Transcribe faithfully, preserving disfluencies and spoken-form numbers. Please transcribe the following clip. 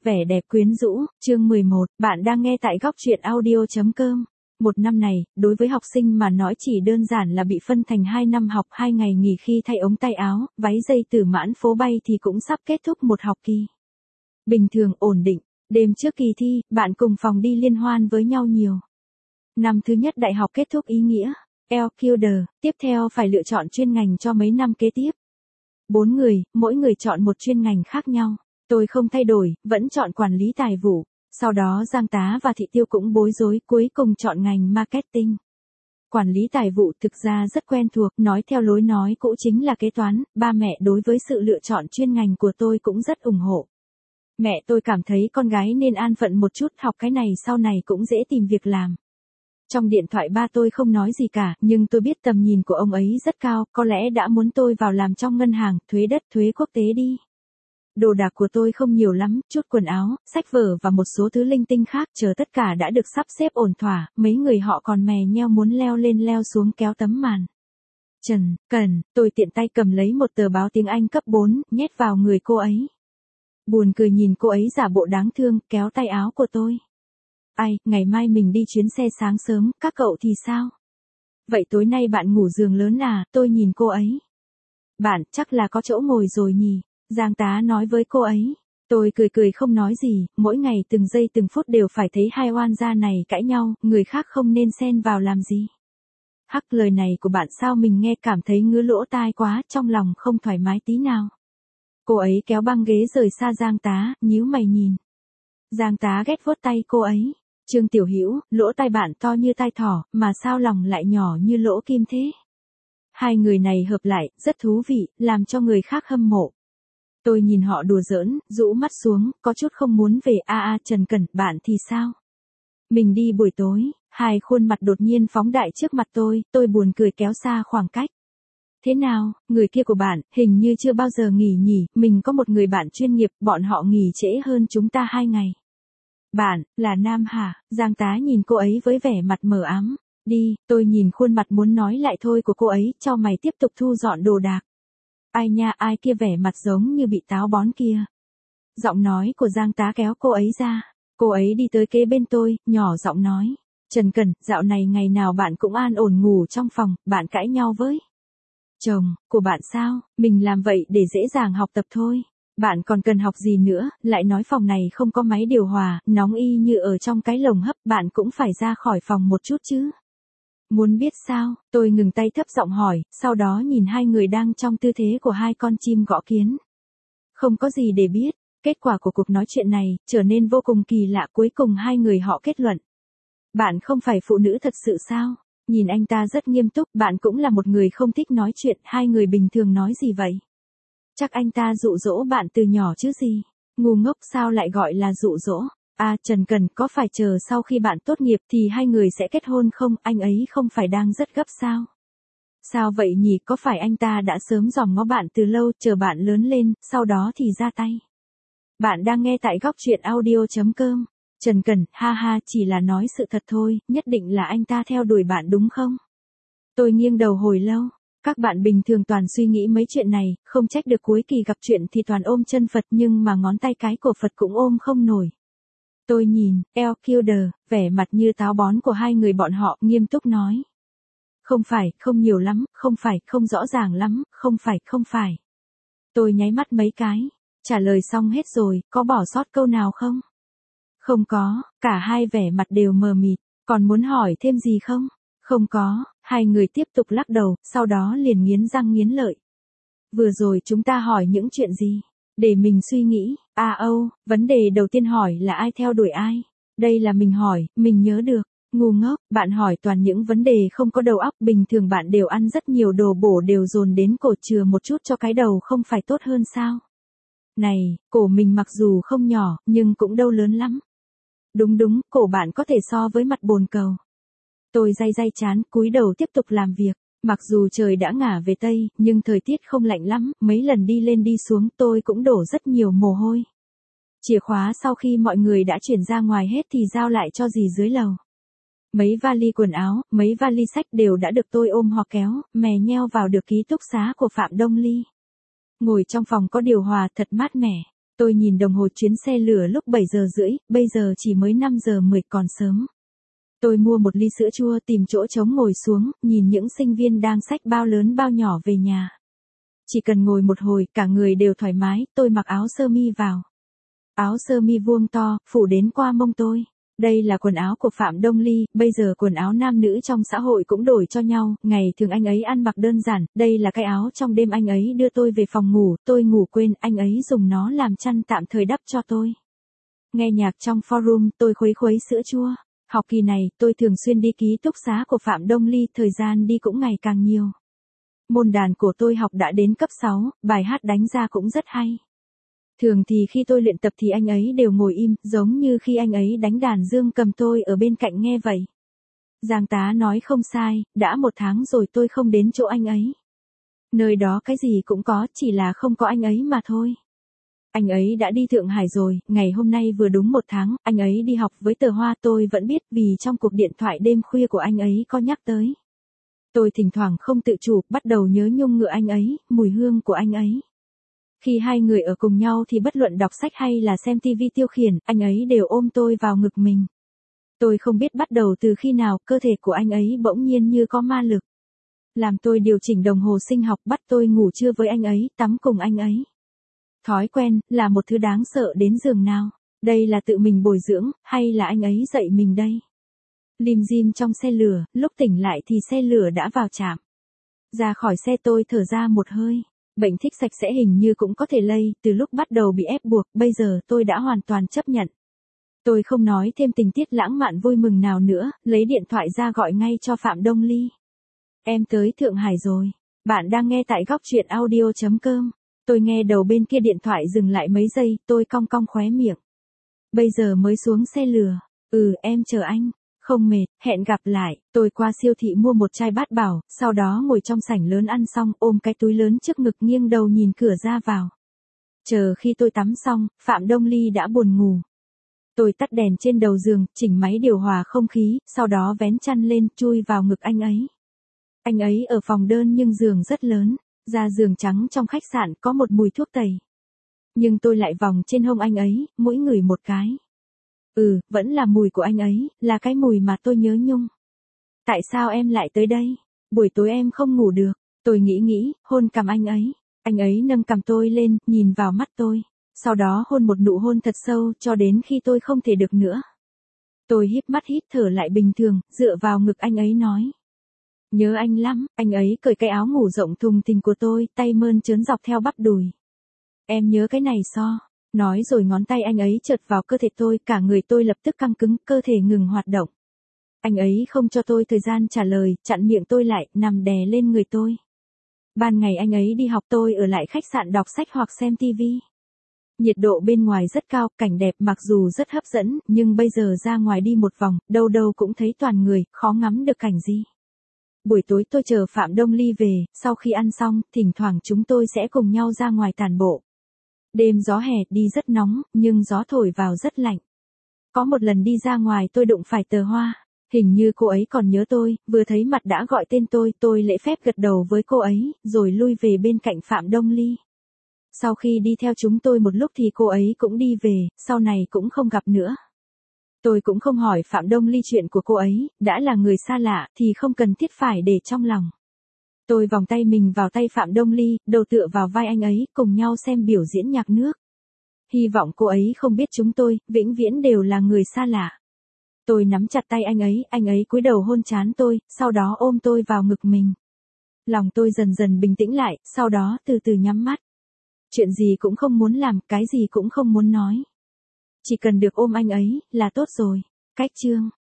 Vẻ đẹp quyến rũ, chương mười một, bạn đang nghe tại góc truyện audio.com. Một năm này, đối với học sinh mà nói chỉ đơn giản là bị phân thành hai năm học, hai ngày nghỉ khi thay ống tay áo, váy dây từ mãn phố bay thì cũng sắp kết thúc một học kỳ. Bình thường, ổn định, đêm trước kỳ thi, bạn cùng phòng đi liên hoan với nhau nhiều. Năm thứ nhất đại học kết thúc ý nghĩa, L Q D, tiếp theo phải lựa chọn chuyên ngành cho mấy năm kế tiếp. Bốn người, mỗi người chọn một chuyên ngành khác nhau. Tôi không thay đổi, vẫn chọn quản lý tài vụ. Sau đó Giang Tá và Thị Tiêu cũng bối rối, cuối cùng chọn ngành marketing. Quản lý tài vụ thực ra rất quen thuộc, nói theo lối nói cũ chính là kế toán. Ba mẹ đối với sự lựa chọn chuyên ngành của tôi cũng rất ủng hộ. Mẹ tôi cảm thấy con gái nên an phận một chút, học cái này sau này cũng dễ tìm việc làm. Trong điện thoại ba tôi không nói gì cả, nhưng tôi biết tầm nhìn của ông ấy rất cao, có lẽ đã muốn tôi vào làm trong ngân hàng, thuế đất, thuế quốc tế đi. Đồ đạc của tôi không nhiều lắm, chút quần áo, sách vở và một số thứ linh tinh khác, chờ tất cả đã được sắp xếp ổn thỏa, mấy người họ còn mè nheo muốn leo lên leo xuống kéo tấm màn. Trần, Cần, tôi tiện tay cầm lấy một tờ báo tiếng Anh cấp bốn, nhét vào người cô ấy. Buồn cười nhìn cô ấy giả bộ đáng thương, kéo tay áo của tôi. Ai, ngày mai mình đi chuyến xe sáng sớm, các cậu thì sao? Vậy tối nay bạn ngủ giường lớn à, tôi nhìn cô ấy. Bạn, chắc là có chỗ ngồi rồi nhỉ? Giang Tá nói với cô ấy. Tôi cười cười không nói gì, mỗi ngày từng giây từng phút đều phải thấy hai oan gia này cãi nhau, người khác không nên xen vào làm gì. Hắc, lời này của bạn sao mình nghe cảm thấy ngứa lỗ tai quá, trong lòng không thoải mái tí nào. Cô ấy kéo băng ghế rời xa Giang Tá, nhíu mày nhìn. Giang Tá ghét vuốt tay cô ấy. Trương Tiểu Hữu, lỗ tai bạn to như tai thỏ, mà sao lòng lại nhỏ như lỗ kim thế? Hai người này hợp lại, rất thú vị, làm cho người khác hâm mộ. Tôi nhìn họ đùa giỡn, rũ mắt xuống, có chút không muốn về. A a Trần Cẩn, bạn thì sao? Mình đi buổi tối. Hai khuôn mặt đột nhiên phóng đại trước mặt tôi, tôi buồn cười kéo xa khoảng cách. Thế nào, người kia của bạn, hình như chưa bao giờ nghỉ nhỉ, mình có một người bạn chuyên nghiệp, bọn họ nghỉ trễ hơn chúng ta hai ngày. Bạn, là nam hả? Giang Tá nhìn cô ấy với vẻ mặt mờ ám. Đi, tôi nhìn khuôn mặt muốn nói lại thôi của cô ấy, cho mày tiếp tục thu dọn đồ đạc. Ai nha, ai kia vẻ mặt giống như bị táo bón kia. Giọng nói của Giang Tá kéo cô ấy ra. Cô ấy đi tới kế bên tôi, nhỏ giọng nói. Trần Cẩn, dạo này ngày nào bạn cũng an ổn ngủ trong phòng, bạn cãi nhau với chồng của bạn sao? Mình làm vậy để dễ dàng học tập thôi. Bạn còn cần học gì nữa, lại nói phòng này không có máy điều hòa, nóng y như ở trong cái lồng hấp, bạn cũng phải ra khỏi phòng một chút chứ. Muốn biết sao? Tôi ngừng tay thấp giọng hỏi, sau đó nhìn hai người đang trong tư thế của hai con chim gõ kiến. Không có gì để biết, kết quả của cuộc nói chuyện này trở nên vô cùng kỳ lạ, cuối cùng hai người họ kết luận. Bạn không phải phụ nữ thật sự sao? Nhìn anh ta rất nghiêm túc, bạn cũng là một người không thích nói chuyện, hai người bình thường nói gì vậy? Chắc anh ta dụ dỗ bạn từ nhỏ chứ gì? Ngu ngốc, sao lại gọi là dụ dỗ? À, Trần Cần, có phải chờ sau khi bạn tốt nghiệp thì hai người sẽ kết hôn không? Anh ấy không phải đang rất gấp sao? Sao vậy nhỉ, có phải anh ta đã sớm dòm ngó bạn từ lâu, chờ bạn lớn lên, sau đó thì ra tay? Bạn đang nghe tại góc truyện audio.com. Trần Cần, ha ha, chỉ là nói sự thật thôi, nhất định là anh ta theo đuổi bạn đúng không? Tôi nghiêng đầu hồi lâu. Các bạn bình thường toàn suy nghĩ mấy chuyện này, không trách được cuối kỳ gặp chuyện thì toàn ôm chân Phật, nhưng mà ngón tay cái của Phật cũng ôm không nổi. Tôi nhìn, L Q D, vẻ mặt như táo bón của hai người bọn họ, nghiêm túc nói. Không phải, không nhiều lắm, không phải, không rõ ràng lắm, không phải, không phải. Tôi nháy mắt mấy cái, trả lời xong hết rồi, có bỏ sót câu nào không? Không có, cả hai vẻ mặt đều mờ mịt, còn muốn hỏi thêm gì không? Không có, hai người tiếp tục lắc đầu, sau đó liền nghiến răng nghiến lợi. Vừa rồi chúng ta hỏi những chuyện gì? Để mình suy nghĩ, à âu, vấn đề đầu tiên hỏi là ai theo đuổi ai? Đây là mình hỏi, mình nhớ được. Ngu ngốc, bạn hỏi toàn những vấn đề không có đầu óc, bình thường bạn đều ăn rất nhiều đồ bổ đều dồn đến cổ, chừa một chút cho cái đầu không phải tốt hơn sao? Này, cổ mình mặc dù không nhỏ, nhưng cũng đâu lớn lắm. Đúng đúng, cổ bạn có thể so với mặt bồn cầu. Tôi day day chán, cúi đầu tiếp tục làm việc. Mặc dù trời đã ngả về Tây, nhưng thời tiết không lạnh lắm, mấy lần đi lên đi xuống tôi cũng đổ rất nhiều mồ hôi. Chìa khóa sau khi mọi người đã chuyển ra ngoài hết thì giao lại cho dì dưới lầu. Mấy vali quần áo, mấy vali sách đều đã được tôi ôm hoặc kéo, mè nheo vào được ký túc xá của Phạm Đông Ly. Ngồi trong phòng có điều hòa thật mát mẻ. Tôi nhìn đồng hồ chuyến xe lửa lúc bảy giờ rưỡi, bây giờ chỉ mới năm giờ mười còn sớm. Tôi mua một ly sữa chua tìm chỗ trống ngồi xuống, nhìn những sinh viên đang xách bao lớn bao nhỏ về nhà. Chỉ cần ngồi một hồi, cả người đều thoải mái, tôi mặc áo sơ mi vào. Áo sơ mi vuông to, phủ đến qua mông tôi. Đây là quần áo của Phạm Đông Ly, bây giờ quần áo nam nữ trong xã hội cũng đổi cho nhau, ngày thường anh ấy ăn mặc đơn giản, đây là cái áo trong đêm anh ấy đưa tôi về phòng ngủ, tôi ngủ quên, anh ấy dùng nó làm chăn tạm thời đắp cho tôi. Nghe nhạc trong forum, tôi khuấy khuấy sữa chua. Học kỳ này, tôi thường xuyên đi ký túc xá của Phạm Đông Ly, thời gian đi cũng ngày càng nhiều. Môn đàn của tôi học đã đến cấp sáu, bài hát đánh ra cũng rất hay. Thường thì khi tôi luyện tập thì anh ấy đều ngồi im, giống như khi anh ấy đánh đàn dương cầm tôi ở bên cạnh nghe vậy. Giang tá nói không sai, đã một tháng rồi tôi không đến chỗ anh ấy. Nơi đó cái gì cũng có, chỉ là không có anh ấy mà thôi. Anh ấy đã đi Thượng Hải rồi, ngày hôm nay vừa đúng một tháng, anh ấy đi học với Tờ Hoa, tôi vẫn biết vì trong cuộc điện thoại đêm khuya của anh ấy có nhắc tới. Tôi thỉnh thoảng không tự chủ, bắt đầu nhớ nhung ngựa anh ấy, mùi hương của anh ấy. Khi hai người ở cùng nhau thì bất luận đọc sách hay là xem tivi tiêu khiển, anh ấy đều ôm tôi vào ngực mình. Tôi không biết bắt đầu từ khi nào, cơ thể của anh ấy bỗng nhiên như có ma lực. Làm tôi điều chỉnh đồng hồ sinh học, bắt tôi ngủ trưa với anh ấy, tắm cùng anh ấy. Thói quen, là một thứ đáng sợ đến giường nào. Đây là tự mình bồi dưỡng, hay là anh ấy dạy mình đây? Lim dim trong xe lửa, lúc tỉnh lại thì xe lửa đã vào trạm. Ra khỏi xe tôi thở ra một hơi. Bệnh thích sạch sẽ hình như cũng có thể lây, từ lúc bắt đầu bị ép buộc, bây giờ tôi đã hoàn toàn chấp nhận. Tôi không nói thêm tình tiết lãng mạn vui mừng nào nữa, lấy điện thoại ra gọi ngay cho Phạm Đông Ly. Em tới Thượng Hải rồi. Bạn đang nghe tại góc truyện audio chấm com. Tôi nghe đầu bên kia điện thoại dừng lại mấy giây, tôi cong cong khóe miệng. Bây giờ mới xuống xe lửa. Ừ, em chờ anh. Không mệt, hẹn gặp lại. Tôi qua siêu thị mua một chai bát bảo, sau đó ngồi trong sảnh lớn ăn xong, ôm cái túi lớn trước ngực nghiêng đầu nhìn cửa ra vào. Chờ khi tôi tắm xong, Phạm Đông Ly đã buồn ngủ. Tôi tắt đèn trên đầu giường, chỉnh máy điều hòa không khí, sau đó vén chăn lên, chui vào ngực anh ấy. Anh ấy ở phòng đơn nhưng giường rất lớn, da giường trắng trong khách sạn có một mùi thuốc tẩy. Nhưng tôi lại vòng trên hông anh ấy, mỗi người một cái. Ừ, vẫn là mùi của anh ấy, là cái mùi mà tôi nhớ nhung. Tại sao em lại tới đây? Buổi tối em không ngủ được. Tôi nghĩ nghĩ, hôn cằm anh ấy. Anh ấy nâng cằm tôi lên, nhìn vào mắt tôi. Sau đó hôn một nụ hôn thật sâu cho đến khi tôi không thể được nữa. Tôi híp mắt hít thở lại bình thường, dựa vào ngực anh ấy nói. Nhớ anh lắm, anh ấy cởi cái áo ngủ rộng thùng thình của tôi, tay mơn trớn dọc theo bắp đùi. Em nhớ cái này so. Nói rồi ngón tay anh ấy chợt vào cơ thể tôi, cả người tôi lập tức căng cứng, cơ thể ngừng hoạt động. Anh ấy không cho tôi thời gian trả lời, chặn miệng tôi lại, nằm đè lên người tôi. Ban ngày anh ấy đi học, tôi ở lại khách sạn đọc sách hoặc xem tivi. Nhiệt độ bên ngoài rất cao, cảnh đẹp mặc dù rất hấp dẫn, nhưng bây giờ ra ngoài đi một vòng, đâu đâu cũng thấy toàn người, khó ngắm được cảnh gì. Buổi tối tôi chờ Phạm Đông Ly về, sau khi ăn xong, thỉnh thoảng chúng tôi sẽ cùng nhau ra ngoài tản bộ. Đêm gió hè đi rất nóng, nhưng gió thổi vào rất lạnh. Có một lần đi ra ngoài tôi đụng phải Tờ Hoa. Hình như cô ấy còn nhớ tôi, vừa thấy mặt đã gọi tên tôi, tôi lễ phép gật đầu với cô ấy, rồi lui về bên cạnh Phạm Đông Ly. Sau khi đi theo chúng tôi một lúc thì cô ấy cũng đi về, sau này cũng không gặp nữa. Tôi cũng không hỏi Phạm Đông Ly chuyện của cô ấy, đã là người xa lạ thì không cần thiết phải để trong lòng. Tôi vòng tay mình vào tay Phạm Đông Ly, đầu tựa vào vai anh ấy, cùng nhau xem biểu diễn nhạc nước. Hy vọng cô ấy không biết chúng tôi, vĩnh viễn đều là người xa lạ. Tôi nắm chặt tay anh ấy, anh ấy cúi đầu hôn trán tôi, sau đó ôm tôi vào ngực mình. Lòng tôi dần dần bình tĩnh lại, sau đó từ từ nhắm mắt. Chuyện gì cũng không muốn làm, cái gì cũng không muốn nói. Chỉ cần được ôm anh ấy, là tốt rồi. Cách chương.